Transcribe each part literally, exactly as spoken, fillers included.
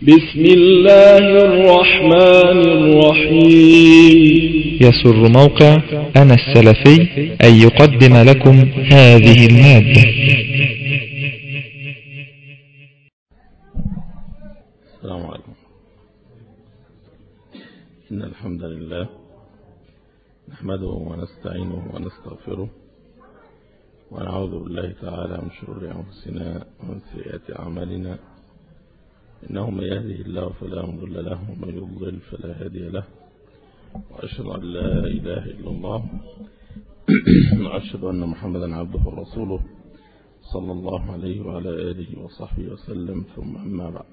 بسم الله الرحمن الرحيم. يسر موقع أنا السلفي أن يقدم لكم هذه المادة. السلام عليكم. إن الحمد لله نحمده ونستعينه ونستغفره ونعوذ بالله تعالى من شرور أنفسنا ومن سيئات أعمالنا، إنه من يهده الله فلا مضل له ومن يضلل فلا هادي له، وأشهد أن لا إله إلا الله وأشهد أن محمدا عبده ورسوله صلى الله عليه وعلى آله وصحبه وسلم، ثم أما بعد.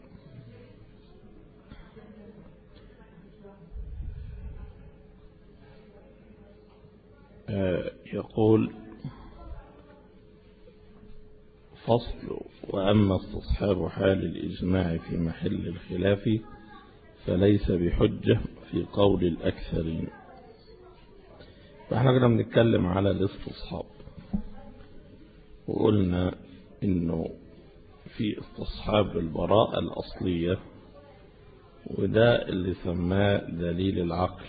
يقول فصل: وأما استصحاب حال الإجماع في محل الخلاف فليس بحجة في قول الأكثرين. فاحنا كنا بنتكلم على الاستصحاب، وقلنا إنه في استصحاب البراءة الأصلية، وده اللي سماه دليل العقل،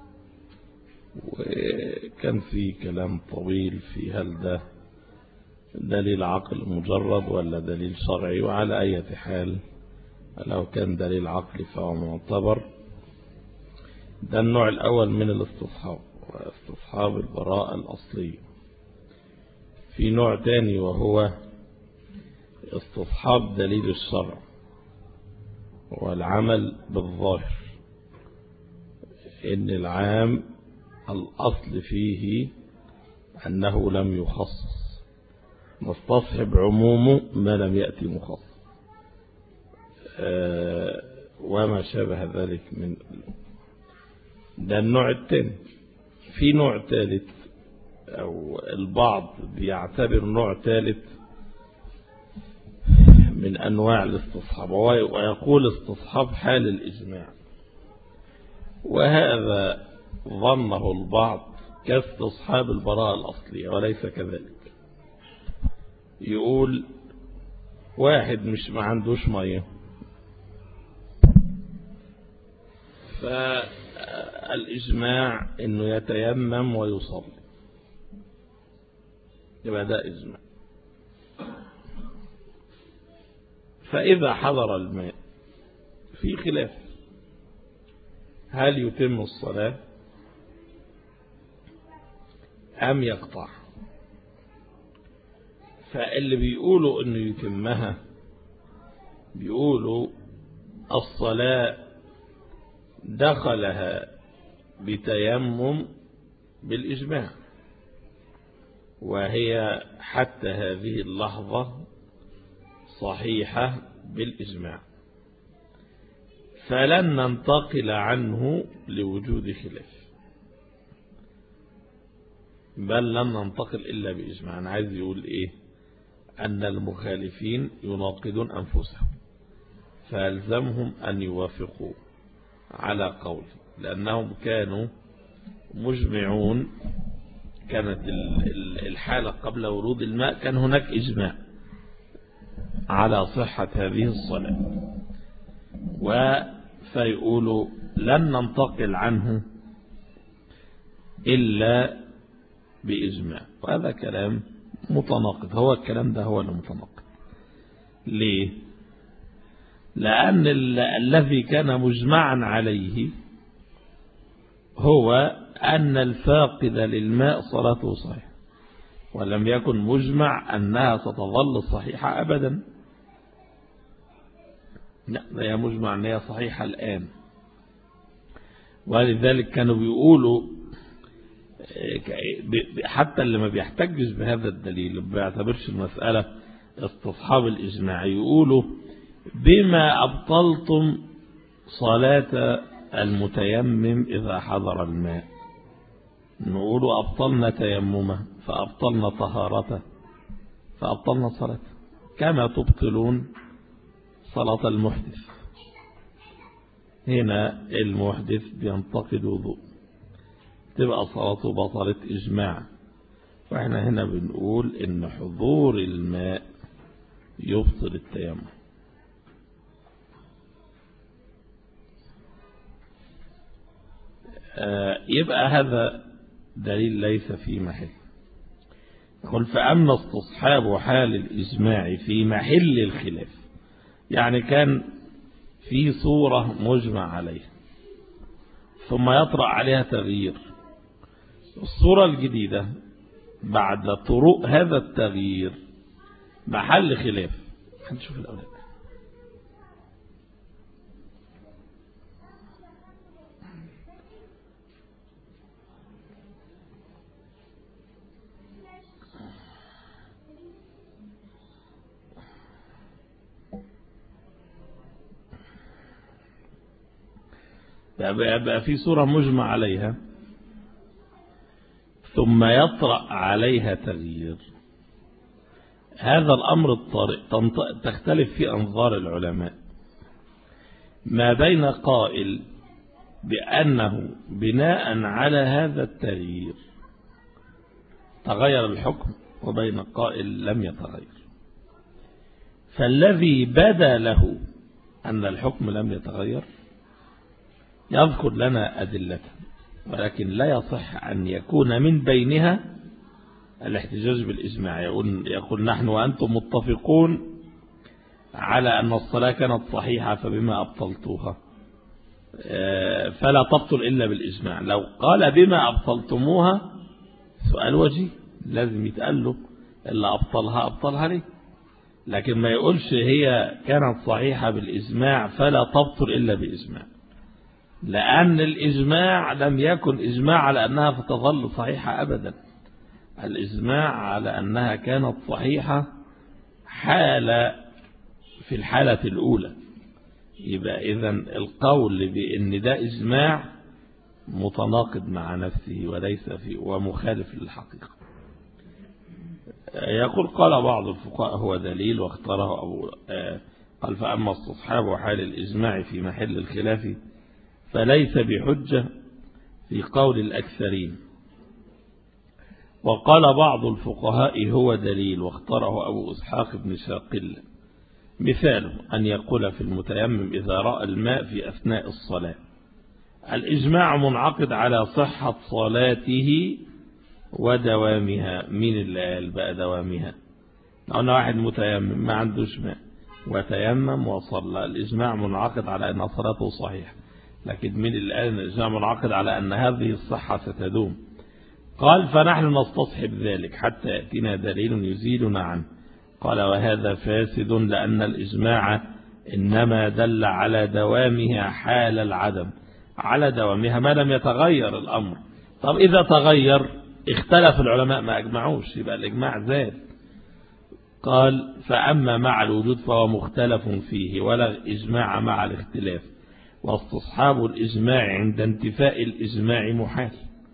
وكان في كلام طويل في هل ده دليل عقل مجرد ولا دليل شرعي، وعلى أي حال لو كان دليل عقلي فهو معتبر. ده النوع الأول من الاستصحاب، استصحاب البراءة الأصلية. في نوع تاني وهو استصحاب دليل الشرع والعمل بالظاهر، إن العام الأصل فيه أنه لم يخصص، مستصحب عمومه ما لم يأتي مخصص أه وما شابه ذلك. من ده النوع الثاني. في نوع ثالث، أو البعض بيعتبر نوع ثالث من أنواع الاستصحاب، ويقول استصحاب حال الإجماع، وهذا ظنه البعض كاستصحاب البراءة الأصلية وليس كذلك. يقول واحد مش ما عندوش مية، فالإجماع إنه يتيمم ويصلي، يبقى ده إجماع. فإذا حضر الماء في خلاف، هل يتم الصلاة أم يقطع؟ فاللي بيقولوا إنه يتمها بيقولوا الصلاة دخلها بتيمم بالإجماع، وهي حتى هذه اللحظة صحيحة بالإجماع، فلن ننتقل عنه لوجود خلاف، بل لن ننتقل إلا بإجماع. أنا عايز يقول إيه؟ أن المخالفين يناقضون أنفسهم، فيلزمهم أن يوافقوا على قول، لأنهم كانوا مجمعون. كانت الحالة قبل ورود الماء كان هناك إجماع على صحة هذه الصلاة، وفيقولوا لن ننتقل عنه إلا بإجماع، وهذا كلام متناقض. هو الكلام ده هو المتناقض. ليه؟ لأن الذي كان مجمعا عليه هو أن الفاقد للماء صلاته صحيحة، ولم يكن مجمع أنها ستظل صحيحة أبدا. لا، هي مجمع أنها صحيحة الآن. ولذلك كانوا بيقولوا حتى اللي ما بيحتجش بهذا الدليل، ما بيعتبرش المسألة استصحاب الإجماع، يقولوا بما أبطلتم صلاة المتيمم إذا حضر الماء. نقولوا أبطلنا تيممه فأبطلنا طهارته فأبطلنا صلاته، كما تبطلون صلاة المحدث. هنا المحدث بينتقد وضوء، تبقى صلاته بطلت إجماع. وإحنا هنا بنقول إن حضور الماء يبطل التيمم. يبقى هذا دليل ليس في محل. قل فأما استصحاب حال الإجماع في محل الخلاف، يعني كان في صورة مجمع عليها ثم يطرأ عليها تغيير، الصورة الجديدة بعد طرق هذا التغيير محل خلاف. هنشوف الأولاد. يبقى في صورة مجمع عليها ثم يطرأ عليها تغيير، هذا الأمر الطارئ تختلف في أنظار العلماء ما بين قائل بأنه بناء على هذا التغيير تغير الحكم، وبين قائل لم يتغير. فالذي بدا له أن الحكم لم يتغير يذكر لنا أدلة، ولكن لا يصح أن يكون من بينها الاحتجاج بالإجماع. يقول, يقول نحن وأنتم متفقون على أن الصلاة كانت صحيحة فبما أبطلتوها فلا تبطل إلا بالإجماع. لو قال بما أبطلتموها سؤال وجيه، لازم يتقال له إلا أبطلها أبطلها ليه، لكن ما يقولش هي كانت صحيحة بالإجماع فلا تبطل إلا بإجماع، لأن الإجماع لم يكن إجماع على أنها فتظل صحيحة أبدا. الإجماع على أنها كانت صحيحة حالة في الحالة الأولى. يبقى إذن القول بأن ده إجماع متناقض مع نفسه وليس فيه ومخالف للحقيقة. يقول قال بعض الفقهاء هو دليل واختاره أبو قال فأما استصحاب حال الإجماع في محل الخلاف فليس بحجة في قول الأكثرين. وقال بعض الفقهاء هو دليل واختاره أبو إسحاق بن شاقل، مثاله أن يقول في المتيمم إذا رأى الماء في أثناء الصلاة. الإجماع منعقد على صحة صلاته ودوامها. مين اللي قال بقى دوامها؟ قلنا واحد متيمم ما عندوش ماء وتيمم وصلى، الإجماع منعقد على أن صلاته صحيحة، لكن مين اللي قال أن الإجماع منعقد على أن هذه الصحة ستدوم؟ قال فنحن نستصحب ذلك حتى يأتينا دليل يزيلنا عنه. قال وهذا فاسد لأن الإجماع إنما دل على دوامها حال العدم، على دوامها ما لم يتغير الأمر. طب إذا تغير اختلف العلماء ما أجمعوش، يبقى الإجماع زاد. قال فأما مع الوجود فهو مختلف فيه ولا إجماع مع الاختلاف، واستصحاب الإجماع عند انتفاء الإجماع محال.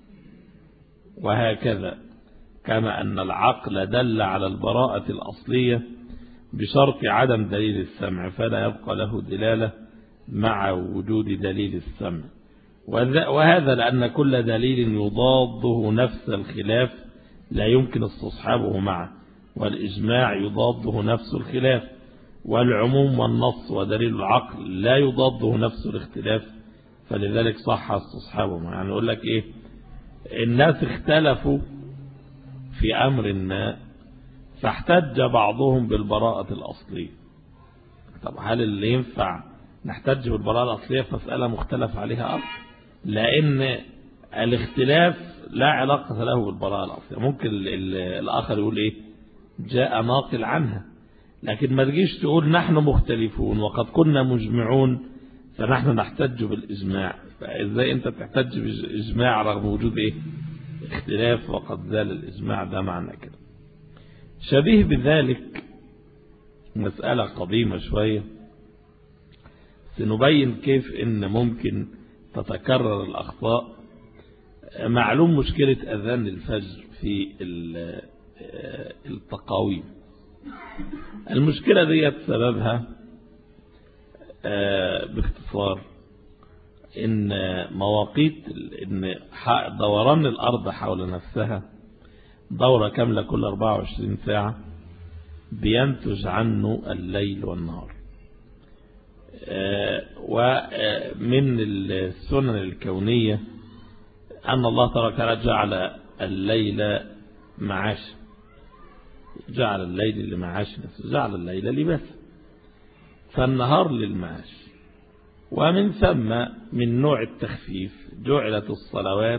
وهكذا كما أن العقل دل على البراءة الأصلية بشرط عدم دليل السمع فلا يبقى له دلالة مع وجود دليل السمع، وهذا لأن كل دليل يضاده نفس الخلاف لا يمكن استصحابه معه، والإجماع يضاده نفس الخلاف، والعموم والنص ودليل العقل لا يضاده نفس الاختلاف، فلذلك صح استصحابه معه. يعني يقول لك إيه، الناس اختلفوا في أمر ما فاحتج بعضهم بالبراءة الأصلية. طب هل اللي ينفع نحتج بالبراءة الأصلية في مسألة مختلف عليها أصل؟ لأن الاختلاف لا علاقة له بالبراءة الأصلية. ممكن الآخر يقول إيه، جاء ناقل عنها، لكن ما تجيش تقول نحن مختلفون وقد كنا مجمعون فنحن نحتج بالإجماع. فإزاي أنت تحتج بالإجماع رغم وجود إيه اختلاف وقد زال الإجماع؟ ده معنى كده. شبيه بذلك مسألة قديمة شوية سنبين كيف إن ممكن تتكرر الأخطاء. معلوم مشكلة أذان الفجر في التقاويم. المشكلة دي سببها باختصار إن مواقيت إن دوران الأرض حول نفسها دورة كاملة كل أربعة وعشرين ساعة بينتج عنه الليل والنهار. ومن السنن الكونية أن الله تبارك وتعالى جعل الليل معاش، جعل الليل لمعاش نفسه، جعل الليل لباس، فالنهار للمعاش. ومن ثم من نوع التخفيف جعلت الصلوات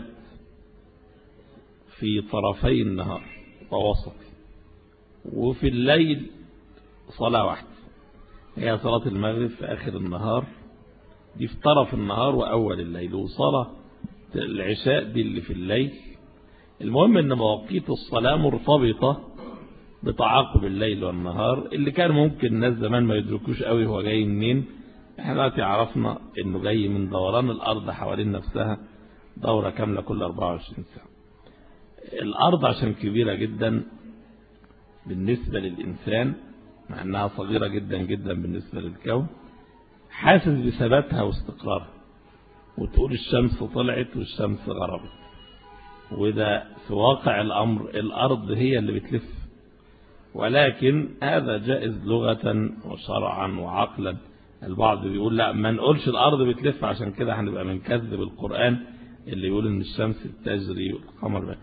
في طرفي النهار ووسطه، وفي الليل صلاة واحدة هي صلاة المغرب في آخر النهار، دي في طرف النهار وأول الليل، وصلاة العشاء دي اللي في الليل. المهم ان مواقيت الصلاة مرتبطة بتعاقب الليل والنهار، اللي كان ممكن الناس زمان ما يدركوش قوي هو جاي منين. احنا دلوقتي عرفنا انه جاي من دوران الارض حوالين نفسها دورة كاملة كل أربعة وعشرين ساعة. الارض عشان كبيرة جدا بالنسبة للإنسان، مع انها صغيرة جدا جدا بالنسبة للكون، حاسس بثباتها واستقرارها، وتقول الشمس طلعت والشمس غربت، وده في واقع الأمر الأرض هي اللي بتلف. ولكن هذا جائز لغة وشرعا وعقلا. البعض بيقول لا ما نقولش الأرض بتلف، عشان كده هنبقى بنكذب القرآن اللي يقول ان الشمس بتجري والقمر.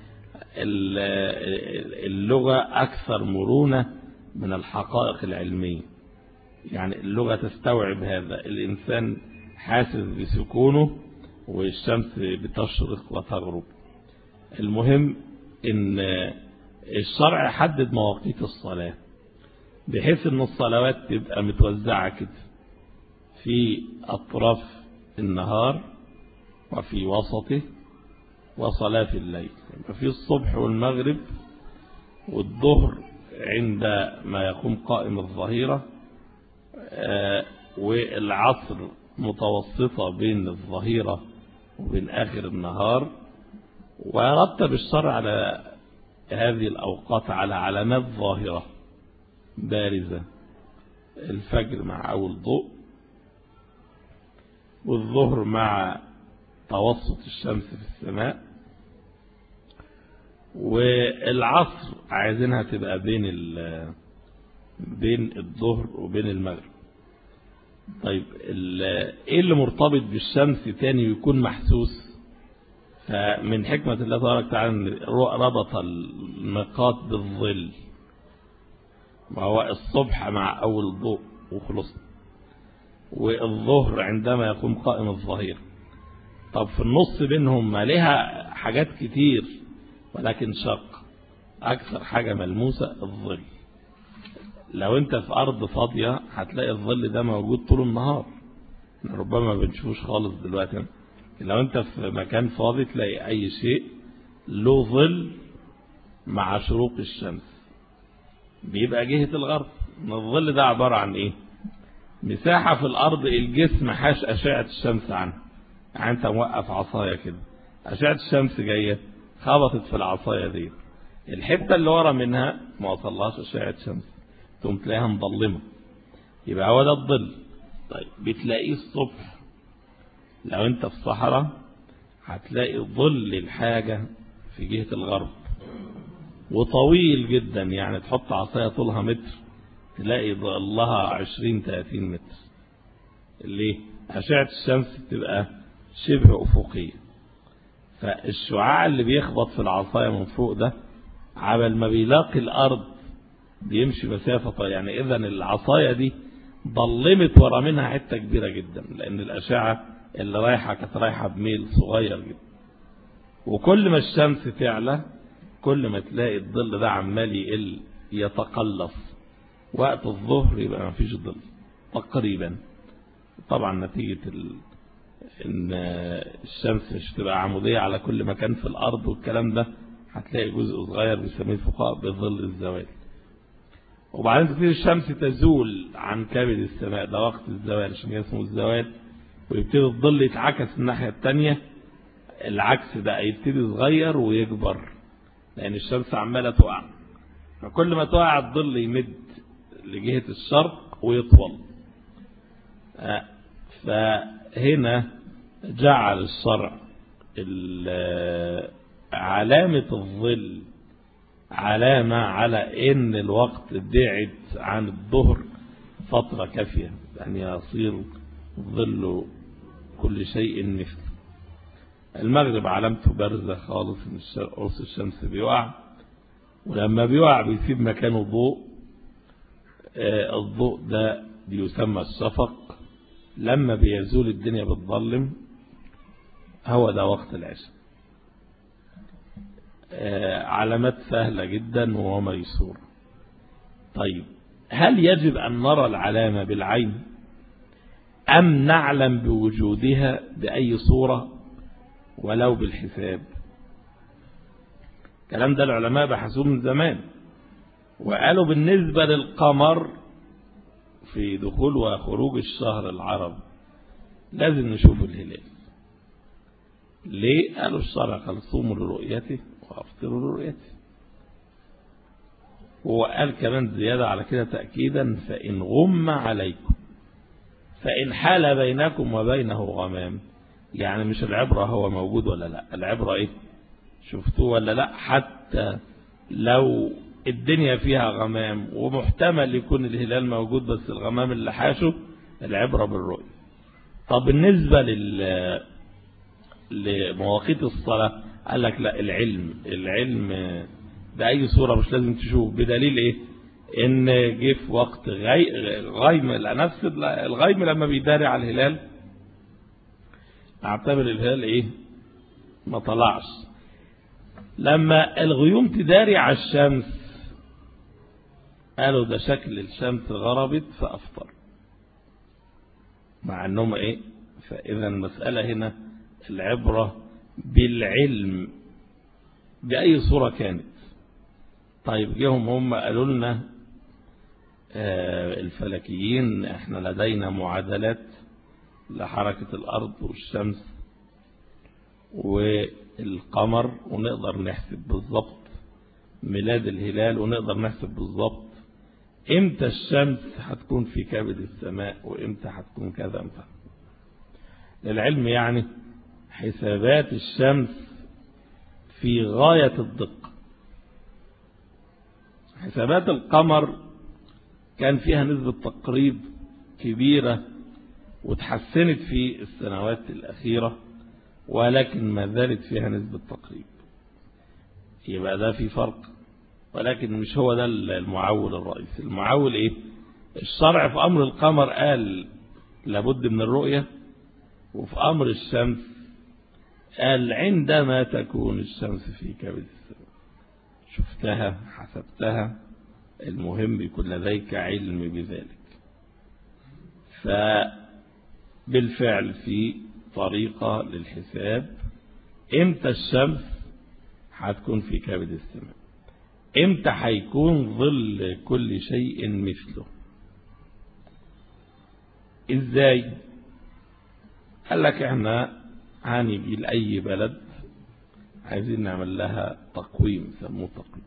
اللغة أكثر مرونة من الحقائق العلمية، يعني اللغة تستوعب هذا. الإنسان حاسس بسكونه والشمس بتشرق وتغرب. المهم ان الشرع حدد مواقيت الصلاة بحيث ان الصلوات تبقى متوزعة كده في أطراف النهار وفي وسطه وصلاة في الليل. في الصبح والمغرب والظهر عندما يقوم قائم الظهيرة، والعصر متوسطة بين الظهيرة وبين آخر النهار. ورتب الشرع على هذه الأوقات على علامات ظاهرة بارزة: الفجر مع أول ضوء، والظهر مع توسط الشمس في السماء، والعصر عايزينها تبقى بين بين الظهر وبين المغرب. طيب ايه اللي مرتبط بالشمس تاني ويكون محسوس؟ فمن حكمة الله تبارك وتعالى ربط الميقات بالظل، وهو الصبح مع أول ضوء وخلص، والظهر عندما يقوم قائم الظهير. طب في النص بينهم ما لها حاجات كتير، ولكن شق أكثر حاجة ملموسة الظل. لو انت في أرض فاضية هتلاقي الظل ده موجود طول النهار، ربما ما بنشوفوش خالص دلوقتي. لو انت في مكان فاضي تلاقي أي شيء له ظل مع شروق الشمس بيبقى جهة الغرب. الظل ده عبارة عن ايه؟ مساحة في الأرض الجسم حاش أشعة الشمس عنها. يعني انت موقف عصاية كده، أشعة الشمس جاية خبطت في العصاية دي، الحتة اللي ورا منها ما وصلهاش أشعة شمس، تقوم تلاقيها مظلمة، يبقى هو ده الظل. طيب بتلاقيه الصبح لو انت في الصحراء، هتلاقي ظل الحاجة في جهة الغرب وطويل جدا، يعني تحط عصاية طولها متر تلاقي ظلها عشرين ثلاثين متر. ليه؟ أشعة الشمس تبقى شبه أفقية، فالشعاع اللي بيخبط في العصاية من فوق ده عبل ما بيلاقي الأرض بيمشي مسافة، يعني إذا العصاية دي ظلمت ورا منها حتة كبيرة جدا، لأن الأشعة اللي رايحة كانت رايحة بميل صغير جدا. وكل ما الشمس تعلى كل ما تلاقي الظل ده عمال يقل يتقلص. وقت الظهر يبقى ما فيش ظل تقريبا، طبعا نتيجة ال... ان الشمس مش تبقى عمودية على كل مكان في الأرض والكلام ده، هتلاقي جزء صغير بيسميه الفقهاء بظل الزوال. وبعدين تبتدي الشمس تزول عن كبد السماء، ده وقت الزوال عشان اسمه الزوال، ويبتدي الظل يتعكس الناحية التانية. العكس ده يبتدي صغير ويكبر لأن الشمس عمالة تقع، فكل ما تقع الظل يمد لجهة الشرق ويطول. فهنا جعل الشرع علامة الظل علامة على ان الوقت بعد عن الظهر فترة كافية أن يصير ظل كل شيء مثل. المغرب علامته بارزة خالص ان قرص الشمس بيقع، ولما بيقع بيسيب مكانه ضوء، الضوء ده بيسمى الشفق. لما بيزول الدنيا بتظلم هو ده وقت العشاء. علامات سهلة جدا وهو ميسور. طيب هل يجب أن نرى العلامة بالعين أم نعلم بوجودها بأي صورة ولو بالحساب؟ الكلام ده العلماء بحثوه من زمان، وقالوا بالنسبة للقمر في دخول وخروج الشهر العربي لازم نشوف الهلال. ليه؟ قالوا الشرع قال صوموا لرؤيته وافطروا لرؤيته. هو قال كمان زيادة على كده تأكيدا: فإن غم عليكم فإن حال بينكم وبينه غمام. يعني مش العبرة هو موجود ولا لا، العبرة ايه؟ شفتوه ولا لا؟ حتى لو الدنيا فيها غمام ومحتمل يكون الهلال موجود بس الغمام اللي حاشه، العبرة بالرؤية. طب بالنسبة لل لمواقيت الصلاة قال لك لا، العلم العلم بأي صورة مش لازم تشوف. بدليل ايه؟ ان جه في وقت غي... غيم نفس الغيم لما بيداري على الهلال اعتبر الهلال ايه؟ ما طلعش. لما الغيوم تداري على الشمس قالوا ده شكل الشمس غربت فأفطر، مع انهم ايه؟ فاذا المسألة هنا العبرة بالعلم بأي صورة كانت. طيب جيهم هم قالوا لنا الفلكيين احنا لدينا معادلات لحركة الأرض والشمس والقمر، ونقدر نحسب بالضبط ميلاد الهلال، ونقدر نحسب بالضبط امتى الشمس هتكون في كبد السماء وامتى هتكون كذا امتى. للعلم يعني حسابات الشمس في غاية الدقة. حسابات القمر كان فيها نسبة تقريب كبيرة وتحسنت في السنوات الأخيرة، ولكن ما زالت فيها نسبة تقريب. يبقى ده في فرق، ولكن مش هو ده المعول الرئيسي. المعول ايه؟ الشرع في أمر القمر قال لابد من الرؤية، وفي أمر الشمس قال عندما تكون الشمس في كبد السماء شفتها حسبتها، المهم يكون لديك علم بذلك. فبالفعل في طريقة للحساب امتى الشمس هتكون في كبد السماء، امتى هيكون ظل كل شيء مثله. ازاي؟ قال لك احنا هنيجي لأي بلد عايزين نعمل لها تقويم، سموه تقويم،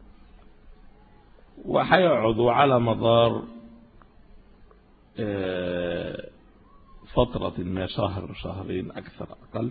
وهيقعدوا على مدار فترة ما شهر شهرين أكثر أقل،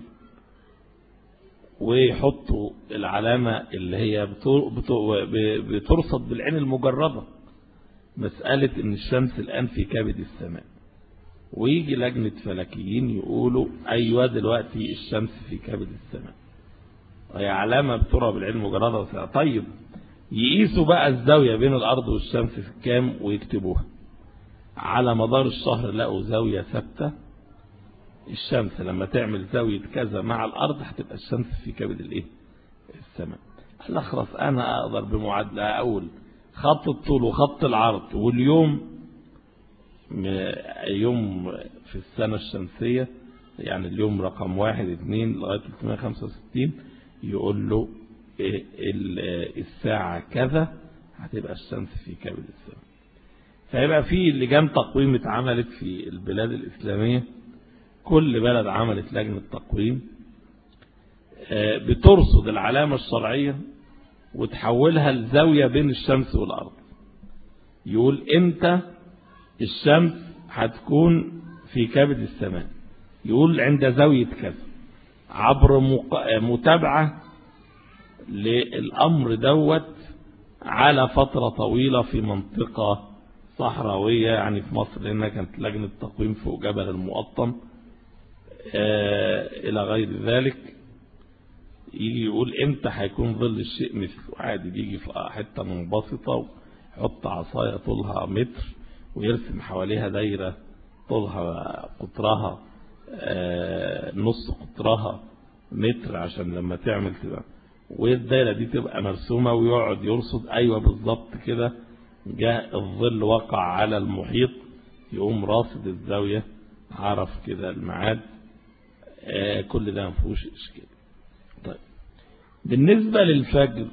ويحطوا العلامة اللي هي بترصد بالعين المجردة، مسألة ان الشمس الآن في كبد السماء، ويجي لجنة فلكيين يقولوا أيوة دلوقتي الشمس في كبد السماء، وهي علامة بترى بالعين المجردة. طيب يقيسوا بقى الزاوية بين الأرض والشمس في كام ويكتبوها على مدار الشهر، لقوا زاوية ثابتة، الشمس لما تعمل زاوية كذا مع الأرض هتبقى الشمس في كبد الايه؟ السماء. قال خلاص أنا أقدر بمعادلة أقول خط الطول وخط العرض واليوم، يوم في السنة الشمسية يعني اليوم رقم واحد اثنين لغاية ثلاثمائة وخمسة وستين، يقول له الساعة كذا هتبقى الشمس في كبد السماء. فيبقى في لجان تقويم اتعملت في البلاد الإسلامية، كل بلد عملت لجنة تقويم بترصد العلامة الشرعية وتحولها لزاوية بين الشمس والأرض، يقول امتى الشمس هتكون في كبد السماء، يقول عند زاوية كذا، عبر متابعة للأمر دوت على فترة طويلة في منطقة صحراوية، يعني في مصر لأنها كانت لجنة تقويم فوق جبل المقطم إلى غير ذلك. يجي يقول امتى هيكون ظل الشيء مثله، عادي بيجي في حتة منبسطة ويحط عصاية طولها متر ويرسم حواليها دايرة طولها قطرها نص قطرها متر عشان لما تعمل تبقى، والدايرة دي تبقى مرسومة ويقعد يرصد أيوة بالظبط كده جاء الظل وقع على المحيط، يقوم راصد الزاوية عرف كده الميعاد. آه كل ده مفهوش إشكال. طيب بالنسبة للفجر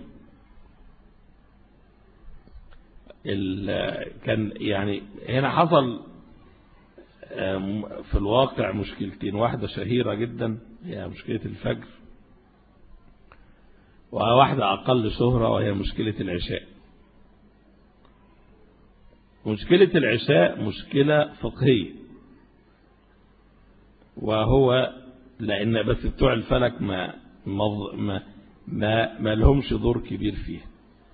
كان يعني هنا حصل في الواقع مشكلتين، واحدة شهيرة جدا هي مشكلة الفجر، وواحدة أقل شهرة وهي مشكلة العشاء. مشكلة العشاء مشكلة فقهية، وهو لأن بس بتوع الفلك ما ما ما, ما لهمش دور كبير فيها،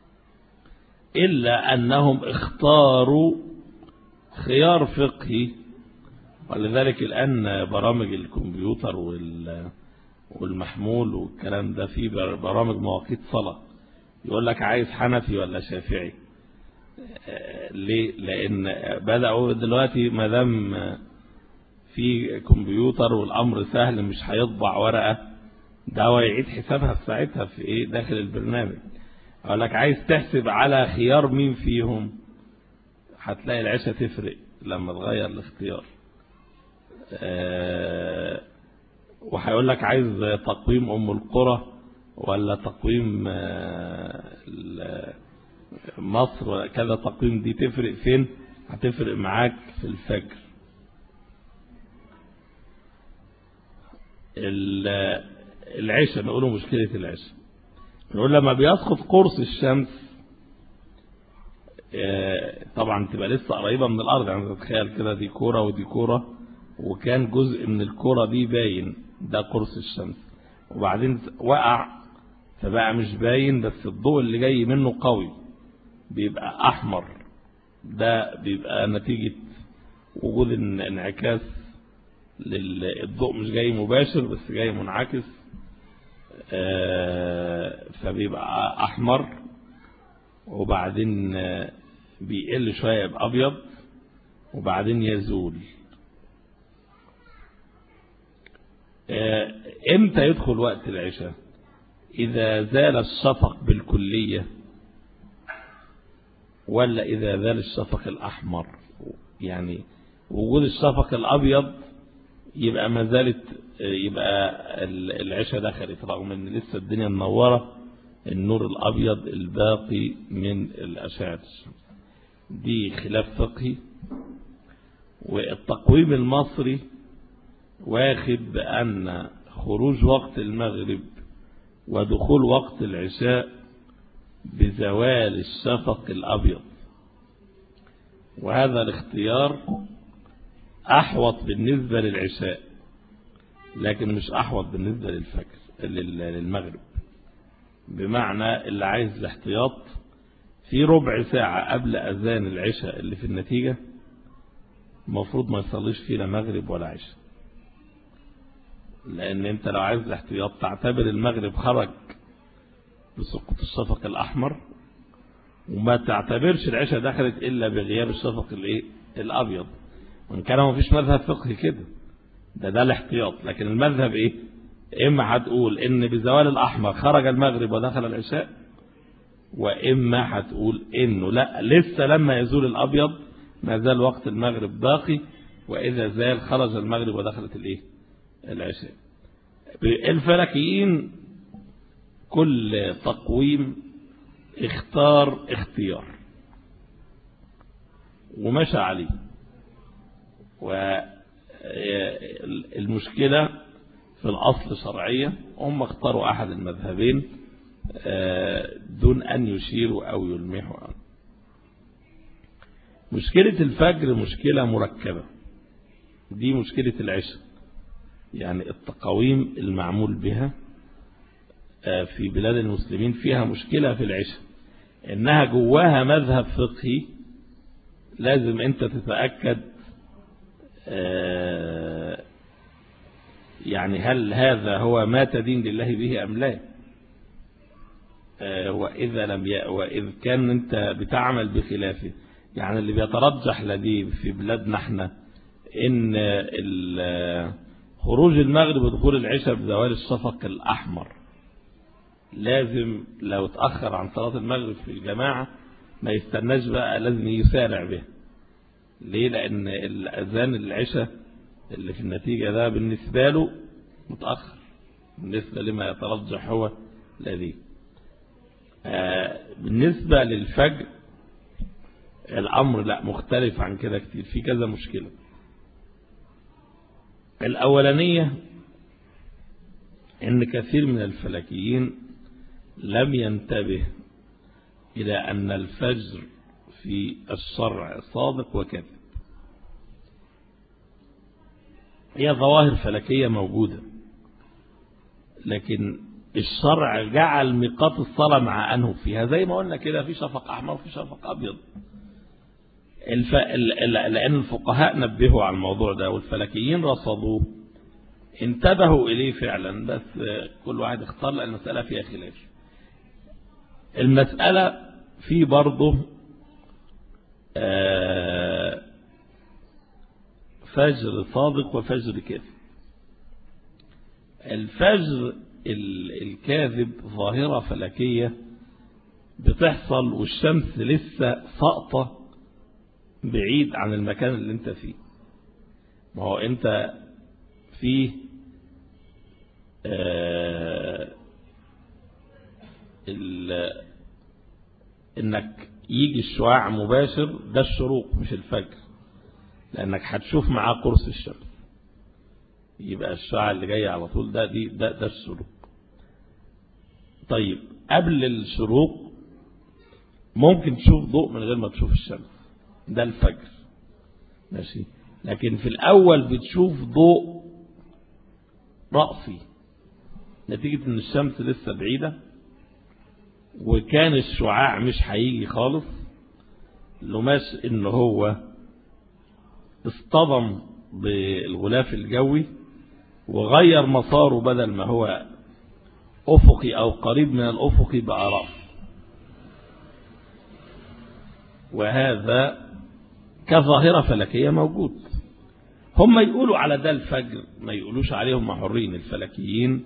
إلا أنهم اختاروا خيار فقهي. ولذلك الآن برامج الكمبيوتر والمحمول والكلام ده في برامج مواقيت صلاة يقول لك عايز حنفي ولا شافعي. ليه؟ لأن بدأوا دلوقتي ما دام في كمبيوتر والأمر سهل مش هيطبع ورقة ده ويعيد حسابها في ساعتها في إيه داخل البرنامج. يقول لك عايز تحسب على خيار مين فيهم، هتلاقي العشاء تفرق لما تغير الاختيار. أه وهيقول لك عايز تقويم أم القرى ولا تقويم أه مصر ولا كذا تقويم، دي تفرق فين؟ هتفرق معاك في الفجر. العشاء نقوله مشكلة العشاء، نقول لما بيسقط قرص الشمس أه طبعا تبقى لسه قريبة من الأرض، يعني تتخيل كده دي كورة ودي كورة وكان جزء من الكرة دي باين ده قرص الشمس، وبعدين وقع فبقى مش باين بس الضوء اللي جاي منه قوي بيبقى أحمر، ده بيبقى نتيجة وجود انعكاس للضوء، مش جاي مباشر بس جاي منعكس فبيبقى أحمر، وبعدين بيقل شوية يبقى أبيض وبعدين يزول. امتى يدخل وقت العشاء؟ إذا زال الشفق بالكلية ولا إذا زال الشفق الأحمر؟ يعني وجود الشفق الأبيض يبقى ما زالت يبقى العشاء دخلت رغم ان لسه الدنيا منورة، النور الأبيض الباقي من الأشعة الشمس. دي خلاف فقهي. والتقويم المصري واخد بأن خروج وقت المغرب ودخول وقت العشاء بزوال الشفق الأبيض، وهذا الاختيار أحوط بالنسبة للعشاء لكن مش أحوط بالنسبة للفجر للمغرب. بمعنى اللي عايز الاحتياط في ربع ساعة قبل أذان العشاء اللي في النتيجة المفروض ما يصليش فيه لا مغرب ولا عشاء، لأن أنت لو عايز الاحتياط تعتبر المغرب خرج بسقوط الشفق الأحمر وما تعتبرش العشاء دخلت إلا بغياب الشفق الإيه الأبيض، وإن كان ما فيش مذهب فقهي كده، ده ده الاحتياط. لكن المذهب إيه؟ إما هتقول إن بزوال الأحمر خرج المغرب ودخل العشاء، وإما هتقول إنه لا لسه لما يزول الأبيض ما زال وقت المغرب باقي، وإذا زال خرج المغرب ودخلت الإيه العشاء. الفلكيين كل تقويم اختار اختيار ومشى عليه، والمشكلة في الأصل شرعية، هم اختاروا أحد المذهبين دون أن يشيروا أو يلمحوا. مشكلة الفجر مشكلة مركبة، دي مشكلة العشاء، يعني التقويم المعمول بها في بلاد المسلمين فيها مشكلة في العشاء، إنها جواها مذهب فقهي لازم أنت تتأكد يعني هل هذا هو ما تدين لله به أم لا. وإذا لم ي... وإذ كان أنت بتعمل بخلافه. يعني اللي بيترجح لديه في بلادنا احنا إن خروج المغرب ودخول العشاء بزوال الشفق الأحمر لازم لو تأخر عن صلاة المغرب في الجماعة ما يستناش بقى، لازم يسارع به. ليه؟ لأن الأذان العشاء اللي في النتيجة ده بالنسبة له متأخر بالنسبة لما يترجح هو لديه. آه بالنسبة للفجر الأمر لا مختلف عن كده كتير، في كذا مشكلة. الأولانية إن كثير من الفلكيين لم ينتبه إلى أن الفجر في الشرع صادق وكذب. هي ظواهر فلكية موجودة، لكن الشرع جعل ميقات الصلاة مع أنه فيها زي ما قلنا كده، في شفق أحمر وفي شفق أبيض. الف... لأن الفقهاء نبهوا على الموضوع ده والفلكيين رصدوه انتبهوا إليه فعلا، بس كل واحد اختار لأن المسألة فيها خلاف. المسألة في برضه فجر صادق وفجر كاذب. الفجر الكاذب ظاهرة فلكية بتحصل والشمس لسه ساقطة بعيد عن المكان اللي انت فيه. ما هو انت فيه آه انك يجي الشعاع مباشر ده الشروق مش الفجر، لانك هتشوف معاه قرص الشمس، يبقى الشعاع اللي جاي على طول ده دي ده, ده الشروق. طيب قبل الشروق ممكن تشوف ضوء من غير ما تشوف الشمس، ده الفجر ماشي. لكن في الأول بتشوف ضوء رأسي نتيجة ان الشمس لسه بعيدة وكان الشعاع مش هيجي خالص، لماش ان هو اصطدم بالغلاف الجوي وغير مساره، بدل ما هو أفقي أو قريب من الأفقي بقى رأس. وهذا كظاهرة فلكية موجود. هم يقولوا على ده الفجر، ما يقولوش عليهم محرين. الفلكيين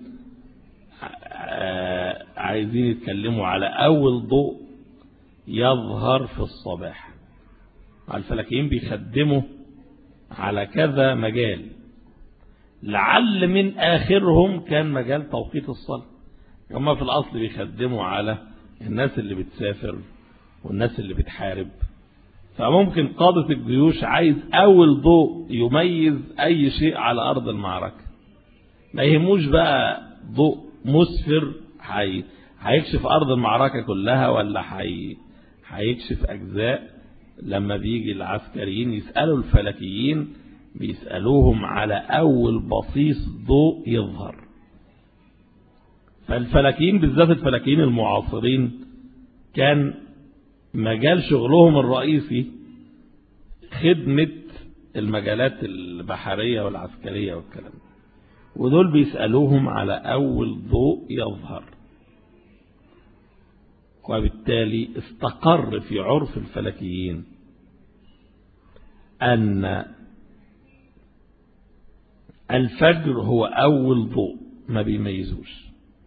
عايزين يتكلموا على أول ضوء يظهر في الصباح. الفلكيين بيخدموا على كذا مجال، لعل من آخرهم كان مجال توقيت الصلاة. هم في الأصل بيخدموا على الناس اللي بتسافر والناس اللي بتحارب، فممكن قادة الجيوش عايز أول ضوء يميز أي شيء على أرض المعركة، ما يهموش بقى ضوء مسفر حي هيكشف أرض المعركة كلها ولا حي هيكشف أجزاء. لما بيجي العسكريين يسألوا الفلكيين بيسألوهم على أول بصيص ضوء يظهر. فالفلكيين بالذات الفلكيين المعاصرين كان مجال شغلهم الرئيسي خدمة المجالات البحرية والعسكرية والكلام، ودول بيسألوهم على أول ضوء يظهر. وبالتالي استقر في عرف الفلكيين أن الفجر هو أول ضوء ما بيميزوش،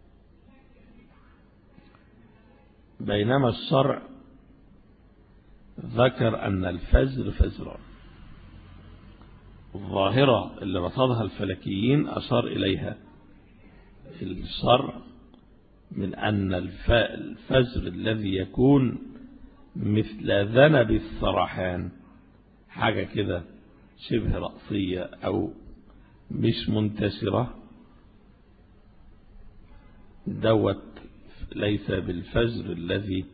بينما الشرع ذكر أن الفجر فجران. الظاهرة اللي رصدها الفلكيين أشار إليها الشرع من أن الفجر الذي يكون مثل ذنب السرحان، حاجة كده شبه رأسية أو مش منتشرة، دوت ليس بالفجر الذي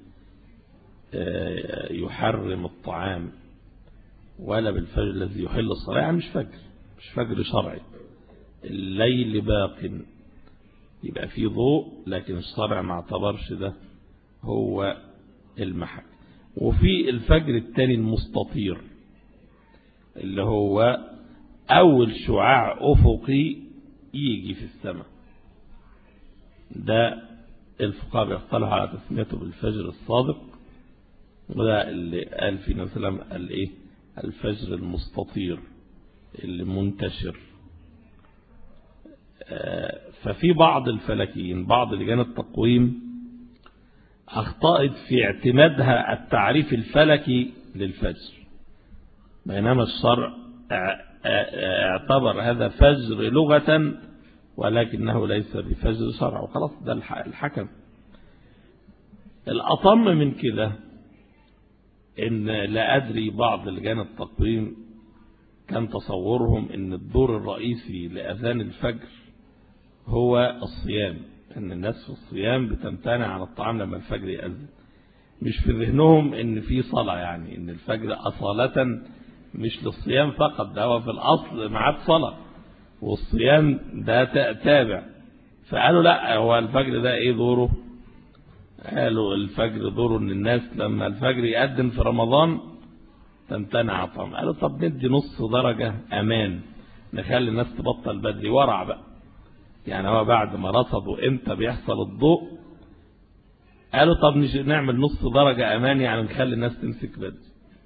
يحرم الطعام ولا بالفجر الذي يحل الصلاة. يعني مش فجر مش فجر شرعي. الليل باق يبقى فيه ضوء، لكن الشرع ما اعتبرش ده هو المحك. وفي الفجر الثاني المستطير اللي هو أول شعاع أفقي يجي في السماء، ده الفقهاء بيختلفوا على تسميته بالفجر الصادق، وده اللي قال فيه النبي صلى الله عليه وسلم قال ايه الفجر المستطير اللي منتشر. ففي بعض الفلكيين بعض لجان التقويم أخطأت في اعتمادها التعريف الفلكي للفجر، بينما الشرع اعتبر هذا فجر لغة ولكنه ليس بفجر شرع، وخلاص ده الحكم. الأطم من كده إن لا أدري بعض لجان التقويم كان تصورهم إن الدور الرئيسي لأذان الفجر هو الصيام، ان الناس في الصيام بتمتنع عن الطعام لما الفجر يأذن. مش في ذهنهم ان في صلاة، يعني ان الفجر اصالة مش للصيام فقط، ده هو في الاصل ميعاد صلاة والصيام ده تابع. فقالوا لا، هو الفجر ده ايه دوره؟ قالوا الفجر دوره ان الناس لما الفجر يأذن في رمضان تمتنع عن الطعام. قالوا طب ندي نص درجة امان، نخلي الناس تبطل بدري، ورع بقى. يعني هو بعد ما رصدوا امتى بيحصل الضوء قالوا طب نعمل نص درجة امان، يعني نخلي الناس تمسك بدري.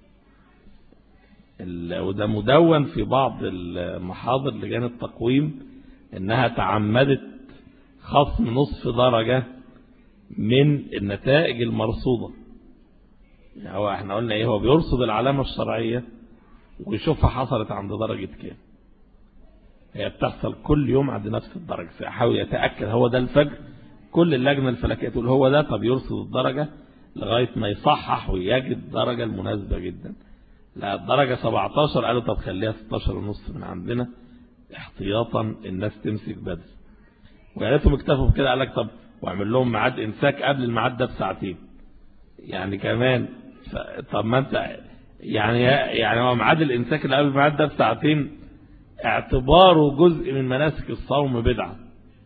وده مدون في بعض المحاضر لجان التقويم انها تعمدت خصم نصف درجة من النتائج المرصودة. يعني هو احنا قلنا ايه، هو بيرصد العلامة الشرعية ويشوفها حصلت عند درجة كام. هي بتحصل كل يوم عند نفس الدرجة، فيحاول يتأكد هو ده الفجر. كل اللجنة الفلكية تقول هو ده، طب يرصد الدرجة لغاية ما يصحح ويجد الدرجة المناسبة جدا. لا الدرجة سبعتاشر قالوا طب خليها ستاشر ونص من عندنا احتياطا الناس تمسك بدري. وياريتهم اكتفوا بكده، قال لك طب واعمل لهم ميعاد امساك قبل الميعاد ده بساعتين يعني كمان. طب ما انت يعني يعني هو ميعاد الامساك اللي قبل الميعاد ده بساعتين اعتباره جزء من مناسك الصوم بدعة،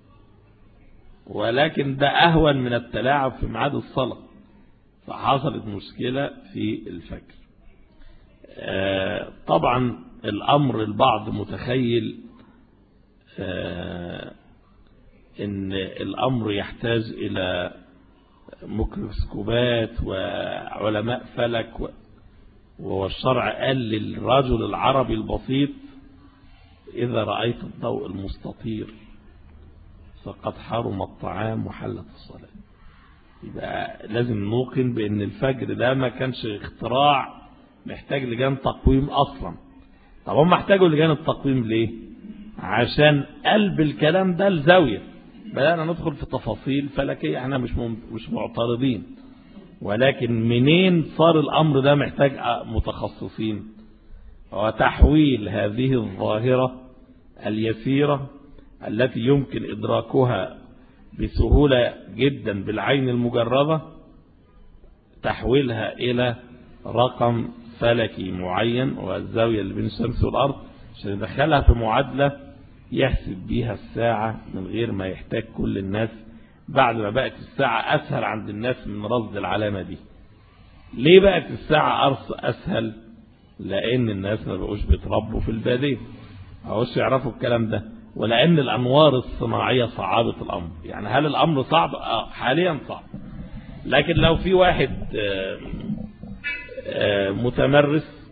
ولكن ده أهون من التلاعب في ميعاد الصلاة. فحصلت مشكلة في الفجر. طبعا الأمر البعض متخيل ان الأمر يحتاج إلى ميكروسكوبات وعلماء فلك، والشرع قال للرجل العربي البسيط إذا رأيت الضوء المستطير فقد حرم الطعام وحلت الصلاة. يبقى لازم نوقن بأن الفجر ده ما كانش اختراع محتاج لجان تقويم أصلا. طب هم محتاجوا لجان التقويم ليه؟ عشان قلب الكلام ده الزاوية. بدأنا ندخل في تفاصيل فلكية، احنا مش مش معترضين، ولكن منين صار الأمر ده محتاج متخصصين؟ وتحويل هذه الظاهرة اليسيرة التي يمكن إدراكها بسهولة جدا بالعين المجردة، تحويلها إلى رقم فلكي معين والزاوية اللي بين الشمس والأرض، عشان يدخلها في معادلة يحسب بيها الساعة من غير ما يحتاج كل الناس. بعد ما بقت الساعة أسهل عند الناس من رصد العلامة دي. ليه بقت الساعة أسهل؟ لأن الناس ما بقوش بيتربوا في البادية، ما بقوش يعرفوا الكلام ده، ولأن الأنوار الصناعية صعبت الأمر. يعني هل الأمر صعب؟ آه حاليا صعب، لكن لو في واحد آه آه متمرس،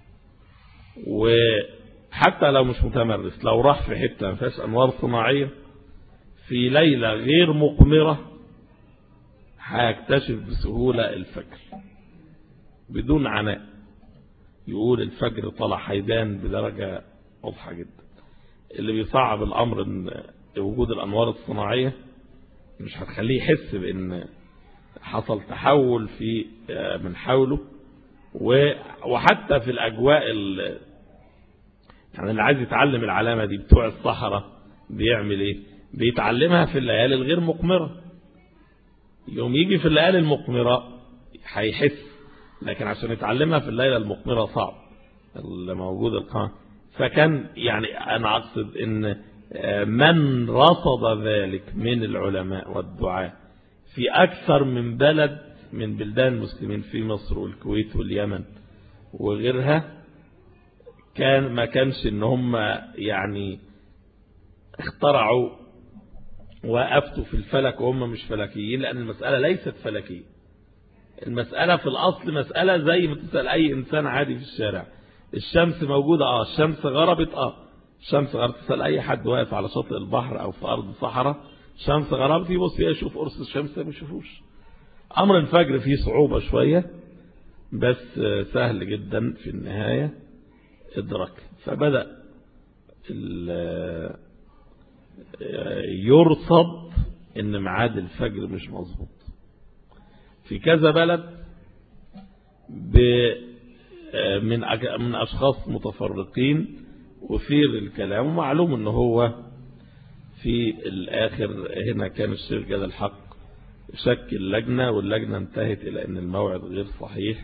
وحتى لو مش متمرس لو راح في حتة ما فيهاش أنوار صناعية في ليلة غير مقمرة هيكتشف بسهولة الفجر بدون عناء. يقول الفجر طلع حيدان بدرجة واضحة جدا. اللي بيصعب الأمر ان وجود الأنوار الصناعية مش هتخليه يحس بأن حصل تحول في من حوله. وحتى في الأجواء يعني اللي عايز يتعلم العلامة دي بتوع الصحراء بيعمل ايه؟ بيتعلمها في الليالي الغير مقمرة. يوم يجي في الليالي المقمرة هيحس، لكن عشان يتعلمها في الليلة المقمرة صعب اللي موجود القمر. فكان يعني أنا أقصد إن من رصد ذلك من العلماء والدعاة في أكثر من بلد من بلدان المسلمين في مصر والكويت واليمن وغيرها، كان ما كانش إن هم يعني اخترعوا وأفتوا في الفلك وهم مش فلكيين، لأن المسألة ليست فلكية. المسألة في الأصل مسألة زي ما تسأل أي إنسان عادي في الشارع، الشمس موجودة اه الشمس غربت اه الشمس غربت. تسأل أي حد واقف على شاطئ البحر أو في أرض صحراء الشمس غربت، يبص يشوف قرص الشمس ما يشوفوش. أمر الفجر فيه صعوبة شوية بس سهل جدا في النهاية إدراك. فبدأ يرصد إن ميعاد الفجر مش مظبوط في كذا بلد من من أشخاص متفرقين، وثير الكلام، ومعلوم إن هو في الآخر هنا كان الشيخ جاد الحق شكل لجنة، واللجنة انتهت إلى أن الموعد غير صحيح.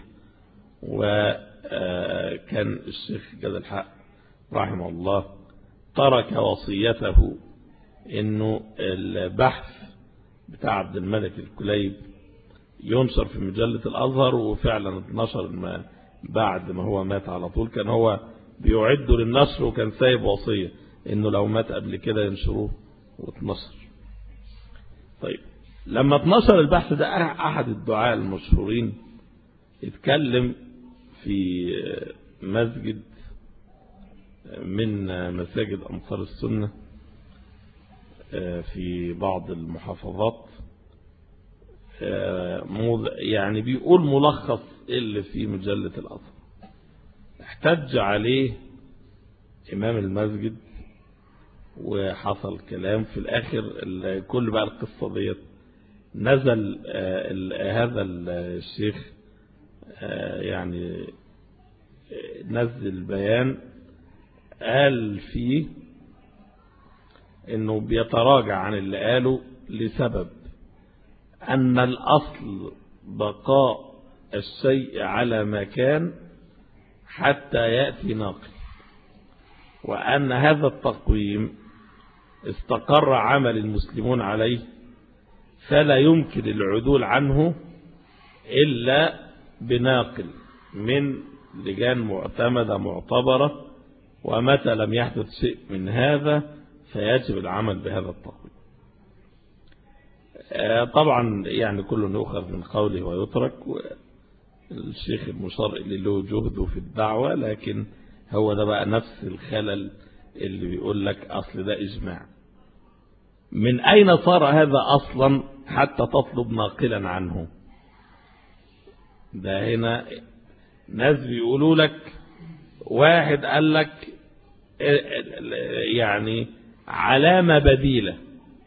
وكان الشيخ جاد الحق رحمه الله ترك وصيته إنه البحث بتاع عبد الملك الكليب ينشر في مجلة الأزهر، وفعلا اتنشر بعد ما هو مات على طول. كان هو بيعده للنشر وكان سايب وصية إنه لو مات قبل كده ينشروه واتنشر. طيب لما اتنشر البحث ده أحد الدعاة المشهورين اتكلم في مسجد من مساجد أنصار السنة في بعض المحافظات، يعني بيقول ملخص اللي في مجلة الأزهر. احتج عليه إمام المسجد وحصل كلام في الآخر. كل بقى القصة ديت نزل هذا الشيخ يعني نزل بيان قال فيه انه بيتراجع عن اللي قاله لسبب ان الاصل بقاء الشيء على ما كان حتى يأتي ناقل، وان هذا التقويم استقر عمل المسلمون عليه فلا يمكن العدول عنه إلا بناقل من لجان معتمدة معتبرة، ومتى لم يحدث شيء من هذا فيجب العمل بهذا التقويم. طبعا يعني كل يؤخذ من قوله ويترك، والشيخ المشار اللي له جهده في الدعوة، لكن هو ده بقى نفس الخلل اللي بيقول لك أصل ده إجماع. من أين صار هذا أصلا حتى تطلب ناقلا عنه؟ ده هنا ناس بيقولوا لك واحد قال لك يعني علامة بديلة.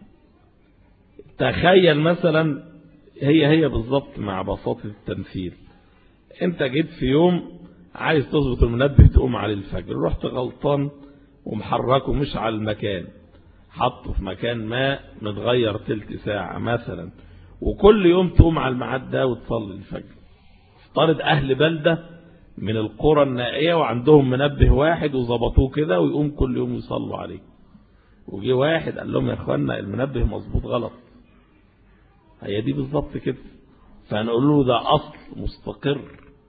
تخيل مثلا هي هي بالضبط مع بساطة التمثيل، انت جيت في يوم عايز تظبط المنبه تقوم على الفجر، رحت غلطان ومحركه مش على المكان، حطه في مكان ما متغير تلت ساعة مثلا، وكل يوم تقوم على الميعاد ده وتصلي الفجر. افترض أهل بلدة من القرى النائية وعندهم منبه واحد وظبطوه كده ويقوم كل يوم يصلوا عليه، وجي واحد قال لهم يا اخوانا المنبه مظبوط غلط. هي دي بالظبط كده. فنقول له ده أصل مستقر،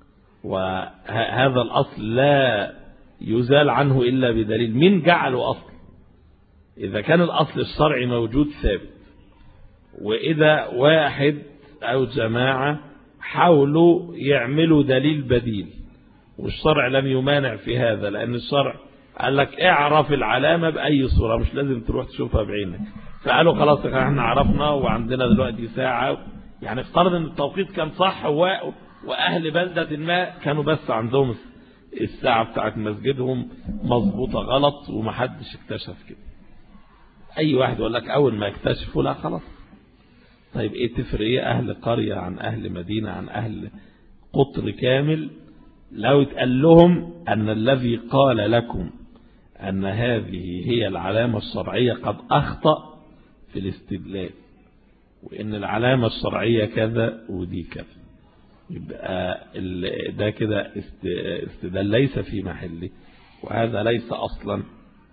وهذا الأصل لا يزال عنه إلا بدليل. مين جعله أصل؟ إذا كان الأصل الشرعي موجود ثابت، وإذا واحد أو جماعة حاولوا يعملوا دليل بديل والشرع لم يمانع في هذا، لأن الشرع قال لك اعرف العلامة بأي صورة، مش لازم تروح تشوفها بعينك. فقالوا خلاص احنا عرفنا وعندنا دلوقتي ساعة، يعني افترض ان التوقيت كان صح، وأهل بلدة ما كانوا بس عندهم الساعة بتاعت مسجدهم مظبوطة غلط ومحدش اكتشف كده. أي واحد يقول لك أول ما يكتشفوا لا خلاص. طيب ايه تفرق ايه أهل قرية عن أهل مدينة عن أهل قطر كامل لو اتقال لهم أن الذي قال لكم أن هذه هي العلامة الشرعية قد أخطأ في الاستدلال، وإن العلامة الشرعية كذا ودي كذا، يبقى ده كده استدلال ليس في محله، وهذا ليس أصلا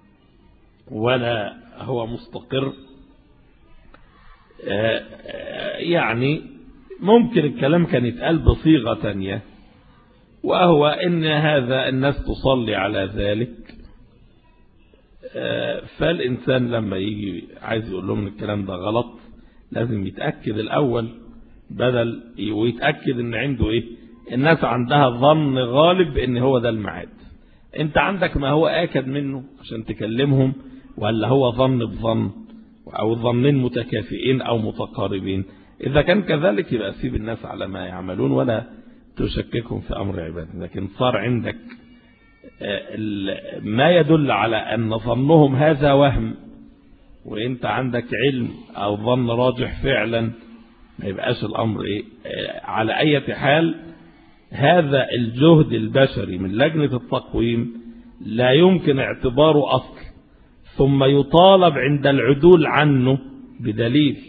ولا هو مستقر. يعني ممكن الكلام كان يتقال بصيغة تانية، وهو إن هذا الناس تصلي على ذلك فالإنسان لما يجي عايز يقول لهم الكلام ده غلط لازم يتأكد الأول، بدل ويتأكد ان عنده ايه. الناس عندها ظن غالب ان هو ده الميعاد، انت عندك ما هو آكد منه عشان تكلمهم، ولا هو ظن بظن او ظنين متكافئين او متقاربين؟ اذا كان كذلك يبقى سيب الناس على ما يعملون ولا تشككهم في امر عبادة. لكن صار عندك ما يدل على ان ظنهم هذا وهم، وانت عندك علم او ظن راجح فعلا، ما يبقاش الامر ايه. على اي حال هذا الجهد البشري من لجنة التقويم لا يمكن اعتباره اصل، ثم يطالب عند العدول عنه بدليل.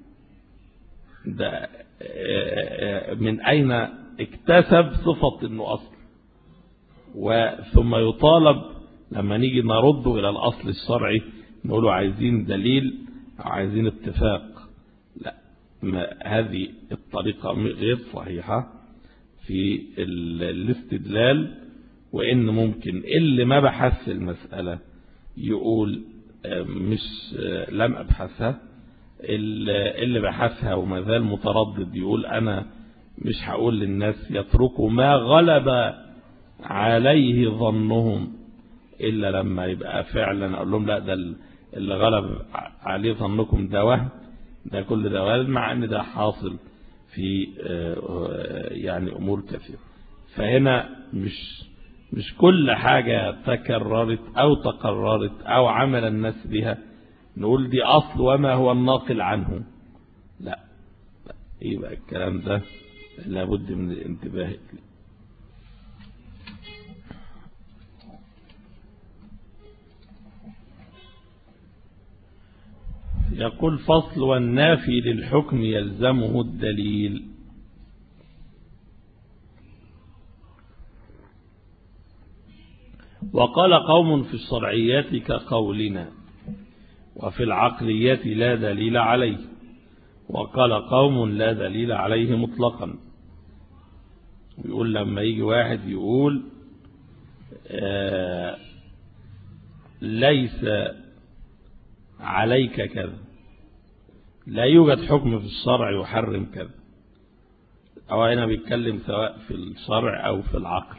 ده من اين اكتسب صفة انه اصل؟ وثم يطالب لما نيجي نرده الى الاصل الشرعي نقوله عايزين دليل او عايزين اتفاق. لا، ما هذه الطريقة غير صحيحة في الاستدلال. وإن ممكن اللي ما بحث المسألة يقول مش لم أبحثها، اللي بحثها وما زال متردد يقول أنا مش هقول للناس يتركوا ما غلب عليه ظنهم إلا لما يبقى فعلا أقول لهم لا، ده اللي غلب عليه ظنكم ده وهم، ده كل ده وهم، مع ان ده حاصل في يعني امور كثيرة. فهنا مش مش كل حاجة تكررت او تقررت او عمل الناس بها نقول دي اصل وما هو الناقل عنه. لا، يبقى الكلام ده لابد من الانتباه ليه. يقول فصل: والنافي للحكم يلزمه الدليل. وقال قوم في الشرعيات كقولنا، وفي العقليات لا دليل عليه. وقال قوم لا دليل عليه مطلقا. ويقول لما يجي واحد يقول آه ليس عليك كذا، لا يوجد حكم في الشرع يحرم كذا، أو هنا بيتكلم سواء في الشرع أو في العقل،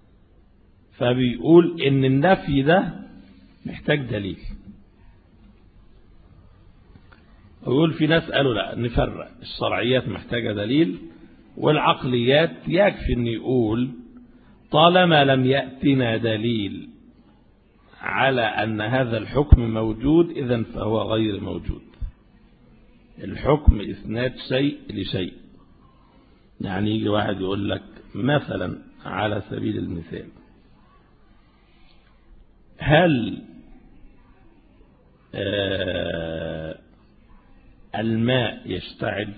فبيقول إن النفي ده محتاج دليل. ويقول في ناس قالوا لا، نفرق، الشرعيات محتاجة دليل والعقليات يكفي أن يقول طالما لم يأتنا دليل على أن هذا الحكم موجود إذن فهو غير موجود. الحكم إسناد شيء لشيء. يعني يجي واحد يقول لك مثلا على سبيل المثال، هل آه الماء يشتعل؟